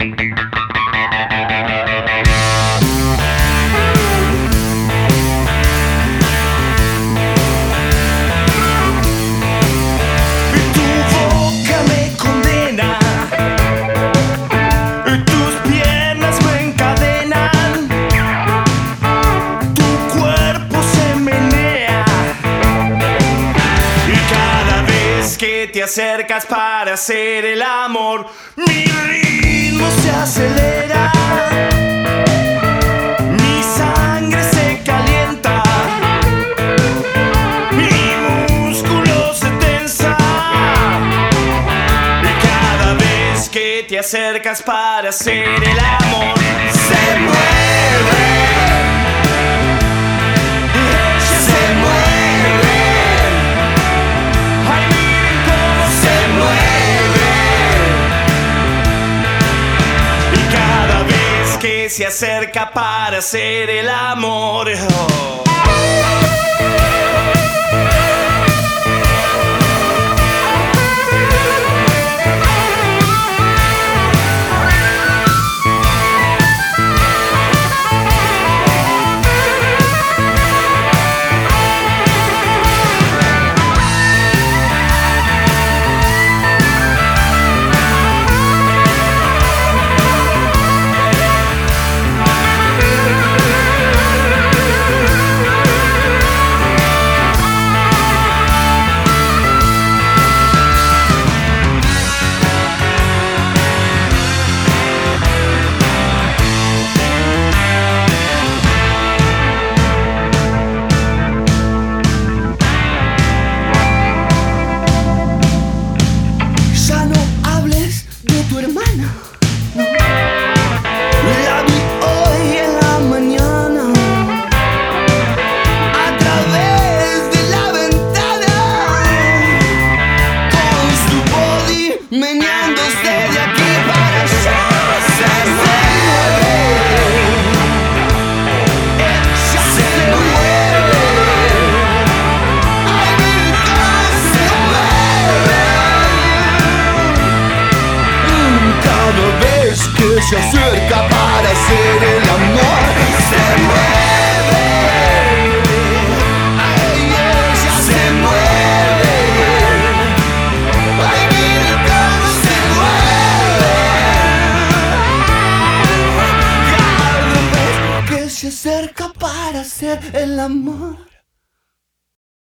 Te acercas para hacer el amor, mi ritmo se acelera, mi sangre se calienta, mi músculo se tensa, y cada vez que te acercas para hacer el amor, se mueve. Se acerca para hacer el amor. Oh. Meneándose de aquí para allá, se mueve, ella se mueve, ay mi cómo se mueve. Cada vez que se acerca para hacer el amor, se mueve. Se acerca para hacer el amor.